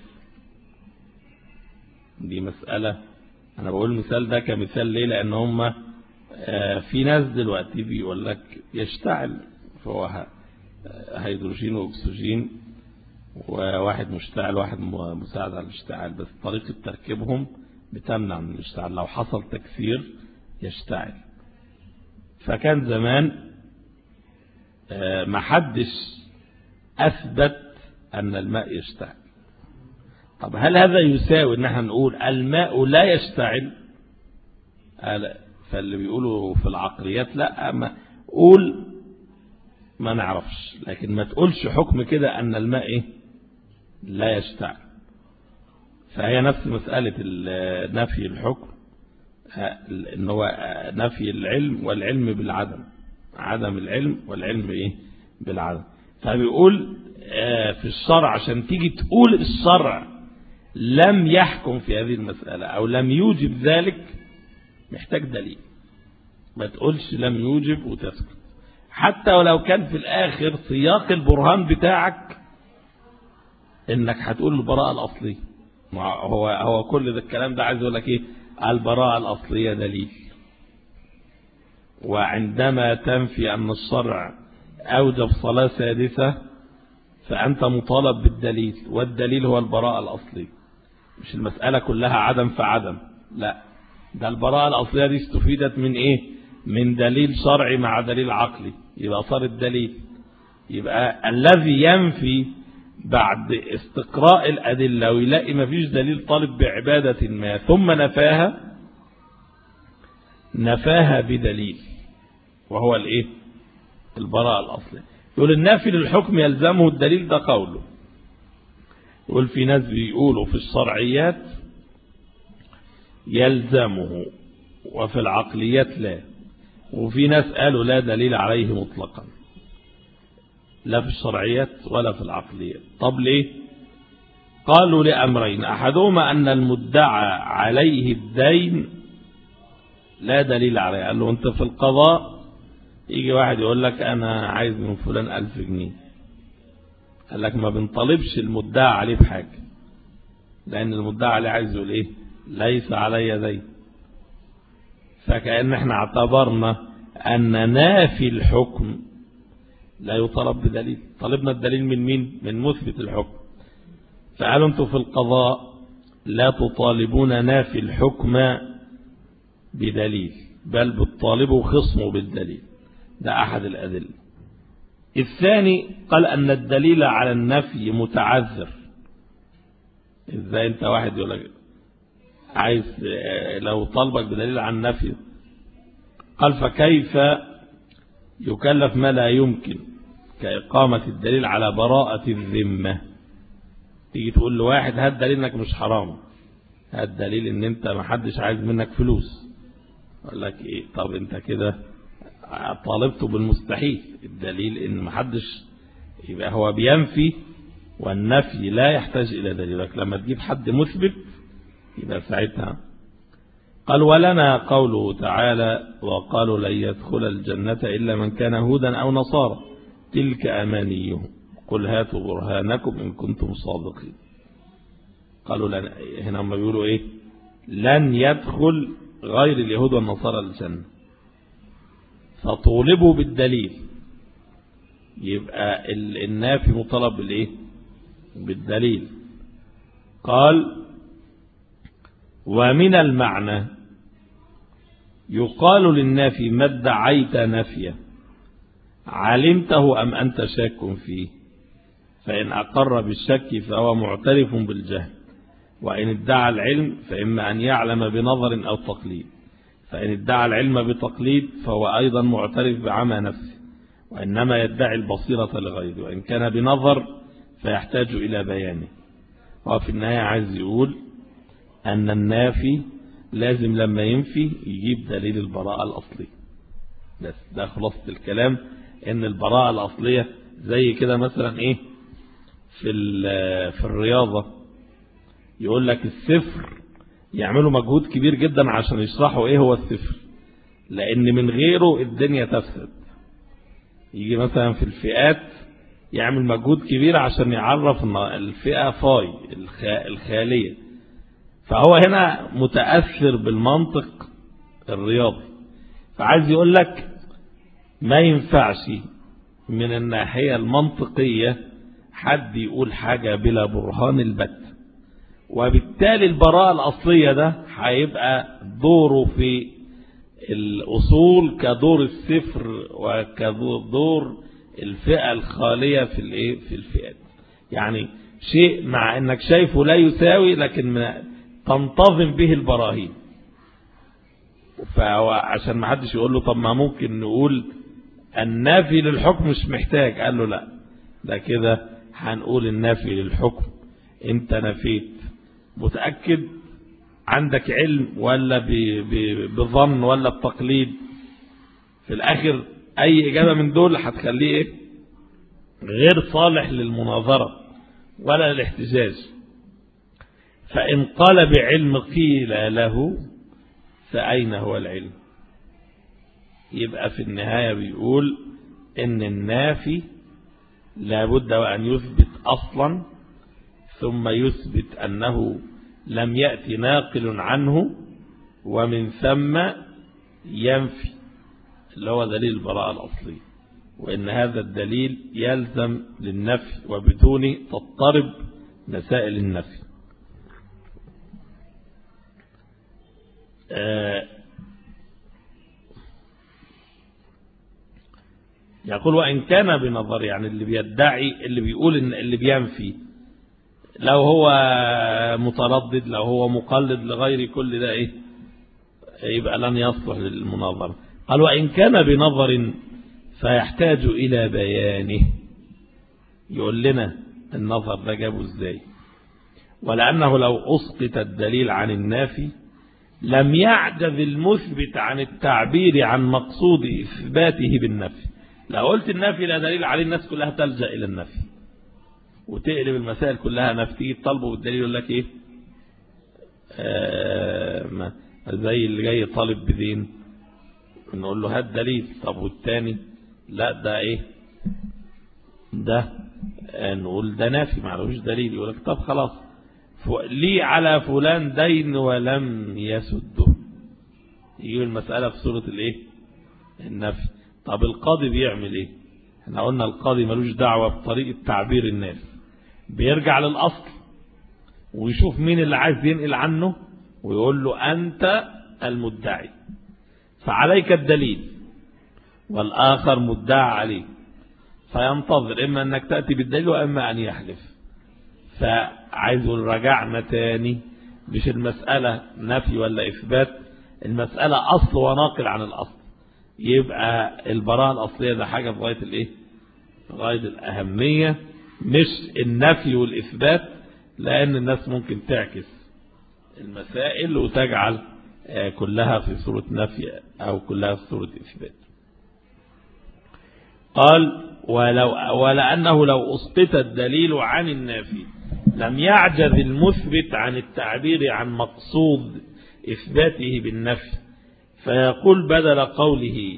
دي مسألة. أنا بقول المثال ده كمثال ليه؟ لأن هم في ناس دلوقتي بيقول لك يشتعل، فهو هيدروجين وأكسجين، وواحد مشتعل واحد مساعد على الاشتعال، بس طريقة تركيبهم بتمنع من الاشتعال. لو حصل تكسير يشتعل. فكان زمان ما حدش أثبت أن الماء يشتعل. طب هل هذا يساوي ان احنا نقول الماء لا يشتعل؟ فاللي بيقولوا في العقليات لا، ما قول ما نعرفش، لكن ما تقولش حكم كده ان الماء إيه؟ لا يشتعل. فهي نفس مسألة نفي الحكم، ان هو نفي العلم والعلم بالعدم، عدم العلم والعلم إيه؟ بالعدم. فبيقول في الشرع عشان تيجي تقول الشرع لم يحكم في هذه المسألة أو لم يوجب ذلك محتاج دليل. ما تقولش لم يوجب وتسكت، حتى ولو كان في الآخر سياق البرهان بتاعك إنك هتقول البراءة الأصلية. هو هو كل ده الكلام ده عايز يقول لك إيه؟ البراءة الأصلية دليل. وعندما تنفي أن الشرع أوجب صلاة سادسة فأنت مطالب بالدليل، والدليل هو البراءة الأصلية. مش المسألة كلها عدم فعدم، لا، ده البراءة الأصلية دي استفيدت من إيه؟ من دليل شرعي مع دليل عقلي. يبقى صار الدليل. يبقى الذي ينفي بعد استقراء الأدلة ويلاقي ما فيش دليل طالب بعبادة ما ثم نفاها نفاها بدليل، وهو الايه؟ البراءة الأصلية. يقول النافي للحكم يلزمه الدليل، ده قوله. يقول في ناس بيقولوا في الشرعيات يلزمه وفي العقليات لا، وفي ناس قالوا لا دليل عليه مطلقا، لا في الشرعيات ولا في العقليات. طب ليه؟ قالوا لأمرين، أحدهما أن المدعى عليه الدين لا دليل عليه. قال له أنت في القضاء يجي واحد يقول لك أنا عايز من فلان ألف جنيه، قال لك ما بنطالبش المدعى عليه بحاجة، لأن المدعى عليه عايز يقول إيه؟ ليس علي دين. فكأن احنا اعتبرنا أن نافي الحكم لا يطالب بدليل، طلبنا الدليل من مين؟ من مثبت الحكم. فقالوا انتم في القضاء لا تطالبون نافي الحكم بدليل، بل بتطالبوا خصمه بالدليل. ده أحد الأدلة. الثاني قال أن الدليل على النفي متعذر. إزاي أنت واحد يقول لك عايز لو طالبك بدليل عن النفي، قال فكيف يكلف ما لا يمكن كإقامة الدليل على براءة الذمة. تيجي تقول لواحد هات دليل انك مش حرام، هات دليل ان انت ما حدش عايز منك فلوس، يقول لك ايه؟ طب انت كده طالبته بالمستحيل. الدليل ان ما حدش، يبقى هو بينفي، والنفي لا يحتاج الى دليلك. لما تجيب حد مثبت يبقى ساعتها. قال ولنا قوله تعالى وقالوا لن يدخل الجنة إلا من كان هودا أو نصارى تلك أمانيهم قل هاتوا برهانكم إن كنتم صادقين. قالوا لن، هنا هم بيقولوا إيه؟ لن يدخل غير اليهود والنصارى الجنة، فطولبوا بالدليل. يبقى النافي مطالب بالإيه؟ بالدليل. قال ومن المعنى يقال للنافي ما ادعيت نفيه علمته أم أنت شاك فيه، فإن أقر بالشك فهو معترف بالجهل، وإن ادعى العلم فإما أن يعلم بنظر أو تقليد، فإن ادعى العلم بتقليد فهو أيضا معترف بعمى نفسه، وإنما يدعي البصيرة لغيره، وإن كان بنظر فيحتاج إلى بيانه. وفي النهاية عايز يقول أن النافي لازم لما ينفي يجيب دليل البراءة الأصلية. بس ده خلاصة الكلام، ان البراءة الأصلية زي كده مثلا ايه في في الرياضة، يقول لك الصفر، يعملوا مجهود كبير جدا عشان يشرحوا ايه هو الصفر، لان من غيره الدنيا تفسد. يجي مثلا في الفئات يعمل مجهود كبير عشان يعرف ان الفئة فاي الخالية، فهو هنا متأثر بالمنطق الرياضي. فعايز يقول لك ما ينفعش من الناحية المنطقية حد يقول حاجة بلا برهان البت، وبالتالي البراءة الأصلية ده هيبقى دوره في الأصول كدور الصفر وكدور الفئة الخالية في الايه في الفئات. يعني شيء مع انك شايفه لا يساوي لكن تنتظم به البراهين. فهو عشان ما حدش يقول له طب ما ممكن نقول النافي للحكم مش محتاج، قال له لا، ده كده هنقول النافي للحكم انت نفيت متأكد، عندك علم ولا بظن ولا بتقليد، في الاخر اي اجابة من دول هتخليه ايه؟ غير صالح للمناظرة ولا للاحتجاج. فان قال بعلم قيل له فأين هو العلم؟ يبقى في النهاية بيقول ان النافي لابد وأن يثبت أصلا ثم يثبت أنه لم يأتي ناقل عنه، ومن ثم ينفي اللي هو دليل البراءة الأصلية، وإن هذا الدليل يلزم للنفي وبدون تضطرب مسائل النفي. يقول وإن كان بنظر، يعني اللي بيدعي اللي بيقول إن اللي بينفي لو هو متردد لو هو مقلد لغير كل ده إيه يبقى لن يصلح للمناظرة. قال وإن كان بنظر فيحتاج إلى بيانه، يقول لنا النظر ده جابه إزاي. ولأنه لو أسقط الدليل عن النافي لم يعجز المثبت عن التعبير عن مقصود إثباته بالنفي. لو قلت النفي لا دليل عليه الناس كلها تلجأ إلى النفي وتقلب المسائل كلها نفي. طالبه بالدليل يقول لك إيه آه زي اللي جاي طالب بدين نقول له هات دليل. طب والتاني لا ده إيه ده نقول ده نافي معلوش دليل. يقول لك طب خلاص لي على فلان دين ولم يسده، يجيب المسألة في صورة الايه النفي. طب القاضي بيعمل ايه؟ احنا قلنا القاضي ملوش دعوة بطريقة تعبير الناس، بيرجع للأصل ويشوف مين اللي عايز ينقل عنه ويقول له أنت المدعي فعليك الدليل والآخر مدعى عليه، فينتظر إما أنك تأتي بالدليل وإما أن يحلف. فعايز رجعنا تاني مش المسألة نفي ولا إثبات، المسألة أصل وناقل عن الأصل. يبقى البراءة الأصلية ده حاجة في غاية الإيه؟ في غاية الأهمية، مش النفي والإثبات، لأن الناس ممكن تعكس المسائل وتجعل كلها في صورة نفي أو كلها في صورة إثبات. قال ولو ولأنه لو أسقط الدليل عن النافي لم يعجز المثبت عن التعبير عن مقصود إثباته بالنفي، فيقول بدل قوله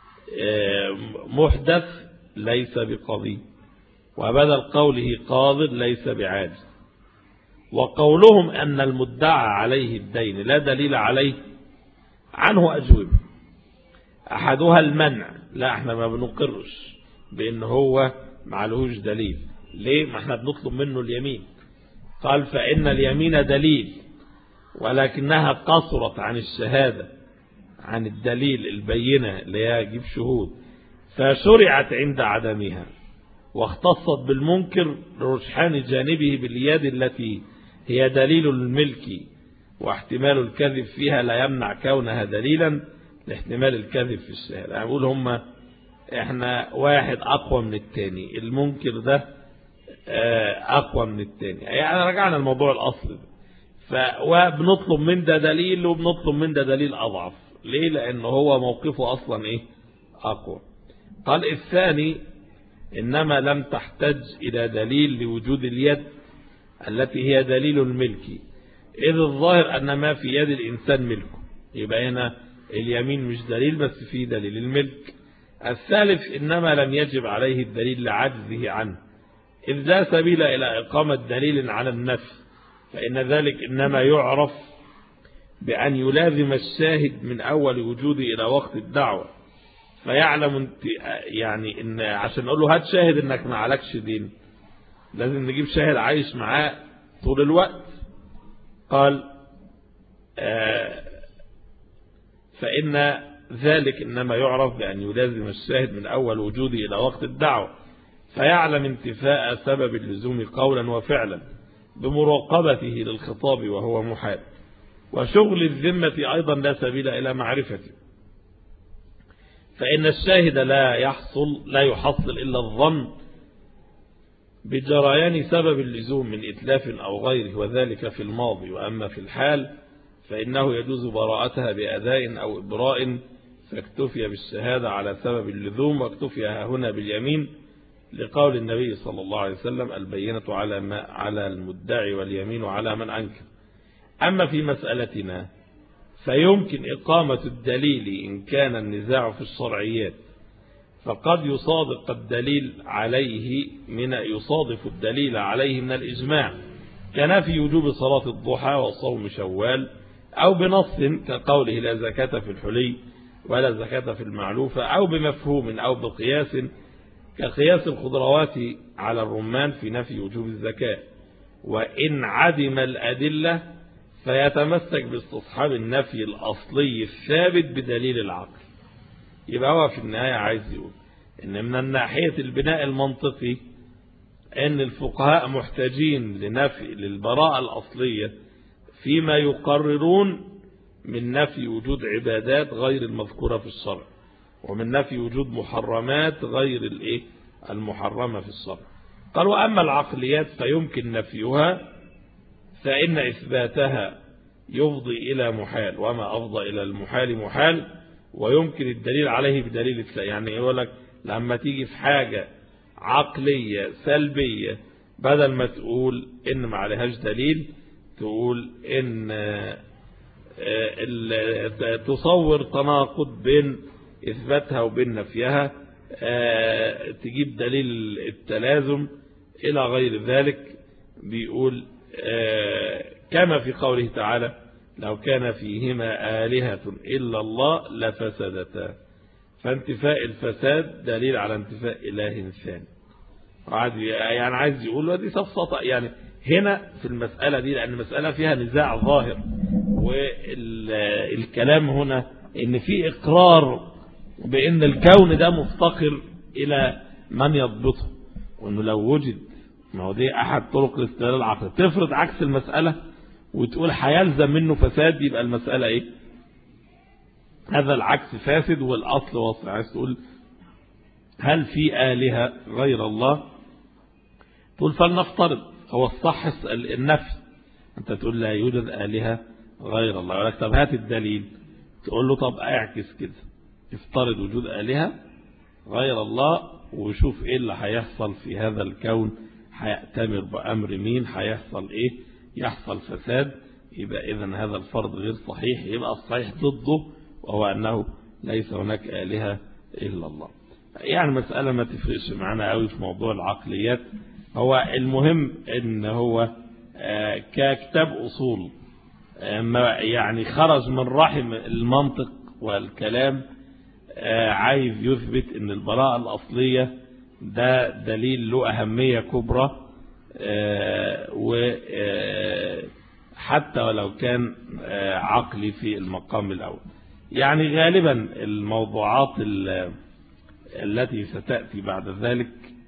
محدث ليس بقضي، وبدل قوله قاضٍ ليس بعاجز. وقولهم أن المدعى عليه الدين لا دليل عليه عنه أجوبة. أحدها المنع، لا احنا ما بنقرش بأن هو معلهوش دليل. ليه؟ ما احنا بنطلب منه اليمين. قال فإن اليمين دليل ولكنها قصرت عن الشهادة عن الدليل البينة اللي هي يجيب شهود، فشرعت عند عدمها واختصت بالمنكر لرجحان جانبه باليد التي هي دليل الملك، واحتمال الكذب فيها لا يمنع كونها دليلا لاحتمال الكذب في الشهادة. يعني أقول هم احنا واحد أقوى من التاني، المنكر ده أقوى من التاني، يعني رجعنا الموضوع الأصل ده. فبنطلب من ده دليل وبنطلب من ده دليل أضعف. ليه؟ لأنه هو موقفه أصلا إيه أقوى. قال الثاني إنما لم تحتج إلى دليل لوجود اليد التي هي دليل الملك، إذ الظاهر أن ما في يد الإنسان ملكه، يبقى هنا اليمين مش دليل بس فيه دليل الملك. الثالث إنما لم يجب عليه الدليل لعجزه عنه، إذ لا سبيل إلى إقامة دليل على النفي، فإن ذلك إنما يعرف بأن يلازم الشاهد من أول وجوده إلى وقت الدعوة، فيعلم انت يعني إن عشان نقول له هات شاهد إنك ما عليكش دين لازم نجيب شاهد عايش معاه طول الوقت. قال آه فإن ذلك إنما يعرف بأن يلازم الشاهد من أول وجوده إلى وقت الدعوة، فيعلم انتفاء سبب اللزوم قولا وفعلا بمراقبته للخطاب وهو محال. وشغل الذمة أيضا لا سبيل إلى معرفته، فإن الشاهد لا يحصل لا يحصل إلا الظن بجريان سبب اللزوم من إتلاف أو غيره، وذلك في الماضي. وأما في الحال فإنه يجوز براءتها بأداء أو إبراء، فاكتفي بالشهادة على سبب اللزوم واكتفي هنا باليمين، لقول النبي صلى الله عليه وسلم البينة على ما على المدعي واليمين على من أنكر. أما في مسألتنا فيمكن إقامة الدليل إن كان النزاع في الشرعيات، فقد يصادق الدليل عليه من يصادف الدليل عليه من الإجماع كنفي وجوب صلاة الضحى وصوم شوال، أو بنص كقوله لا زكاة في الحلي ولا زكاة في المعلوفة، أو بمفهوم أو بقياس كقياس الخضروات على الرمان في نفي وجوب الزكاة. وإن عدم الأدلة فيتمسك باستصحاب النفي الأصلي الثابت بدليل العقل. يبقى هو في النهاية عايز يقول إن من الناحية البناء المنطقي أن الفقهاء محتاجين لنفي للبراءة الأصلية فيما يقررون من نفي وجود عبادات غير المذكورة في الشرع، ومن نفي وجود محرمات غير الايه المحرمة في الشرع. قال وأما العقليات فيمكن نفيها، فإن إثباتها يفضي إلى محال، وما أفضى إلى المحال محال، ويمكن الدليل عليه بدليل السلام. يعني يقول لك لما تيجي في حاجة عقلية سلبية، بدل ما تقول إن ما عليهاش دليل، تقول إن تصور تناقض بين إثباتها وبين نفيها، تجيب دليل التلازم إلى غير ذلك. بيقول كما في قوله تعالى لو كان فيهما آلهة إلا الله لفسدتا، فانتفاء الفساد دليل على انتفاء إله ثاني. يعني عايز يقول ودي سفسطة يعني هنا في المسألة دي، لأن المسألة فيها نزاع ظاهر، والكلام هنا إن في إقرار بأن الكون ده مفتقر إلى من يضبطه، وأنه لو وجد، ما هو دي أحد طرق الاستدلال العقلي، تفرض عكس المسألة وتقول هيلزم منه فساد، يبقى المسألة إيه؟ هذا العكس فاسد والأصل واصل. عايز تقول هل في آلهة غير الله؟ تقول فلنفترض، هو الصح النفي، أنت تقول لا يوجد آلهة غير الله، ولك طب هات الدليل، تقول له طب اعكس كده، افترض وجود آلهة غير الله وشوف ايه اللي هيحصل في هذا الكون، هيأتمر بأمر مين، هيحصل ايه، يحصل فساد، يبقى اذا هذا الفرض غير صحيح، يبقى الصحيح ضده، وهو أنه ليس هناك آلهة إلا الله. يعني مسألة ما تفرقش معنا قوي في موضوع العقليات. هو المهم ان هو ككتاب أصول يعني خرج من رحم المنطق والكلام، عايز يثبت ان البراءة الأصلية ده دليل له أهمية كبرى، وحتى ولو كان عقلي في المقام الأول. يعني غالبا الموضوعات التي ستأتي بعد ذلك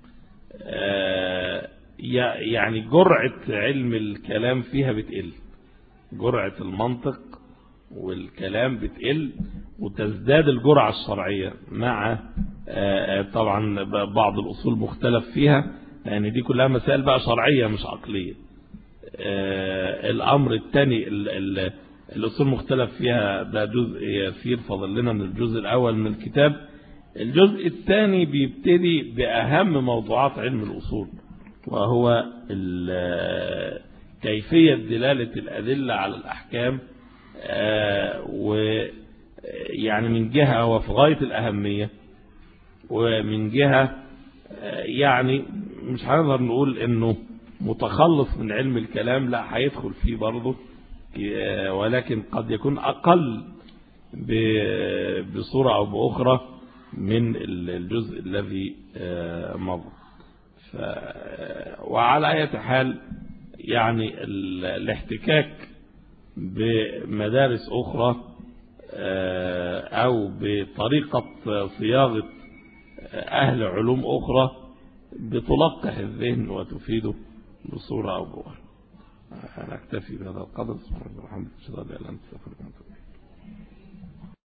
يعني جرعة علم الكلام فيها بتقل، جرعة المنطق والكلام بتقل، وتزداد الجرعة الشرعية مع طبعا بعض الأصول مختلف فيها، لأن دي كلها مسائل بقى شرعية مش عقلية. الأمر الثاني الأصول مختلف فيها، ده جزء يسير فضل لنا من الجزء الأول من الكتاب. الجزء الثاني بيبتدي بأهم موضوعات علم الأصول، وهو كيفية دلالة الأدلة على الأحكام، ويعني من جهة هو في غاية الأهمية، ومن جهة يعني مش هنقدر نقول إنه متخلص من علم الكلام، لا هيدخل فيه برضه، ولكن قد يكون أقل بصورة أو بأخرى من الجزء الذي مضى. وعلى أي حال يعني الاحتكاك بمدارس أخرى أو بطريقة صياغة أهل علوم أخرى بتلقح الذهن وتفيده بصورة أو بأخرى. أنا أكتفي بهذا القدر. سبحانه وتعالى.